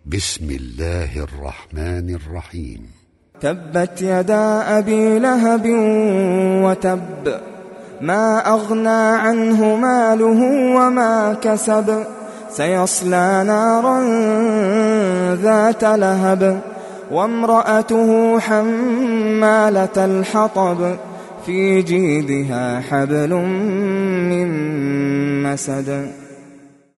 بسم الله الرحمن الرحيم. تبت يدا أبي لهب وتب، ما أغنى عنه ماله وما كسب، سيصلى نارا ذات لهب، وامرأته حمالة الحطب، في جيدها حبل من مسد.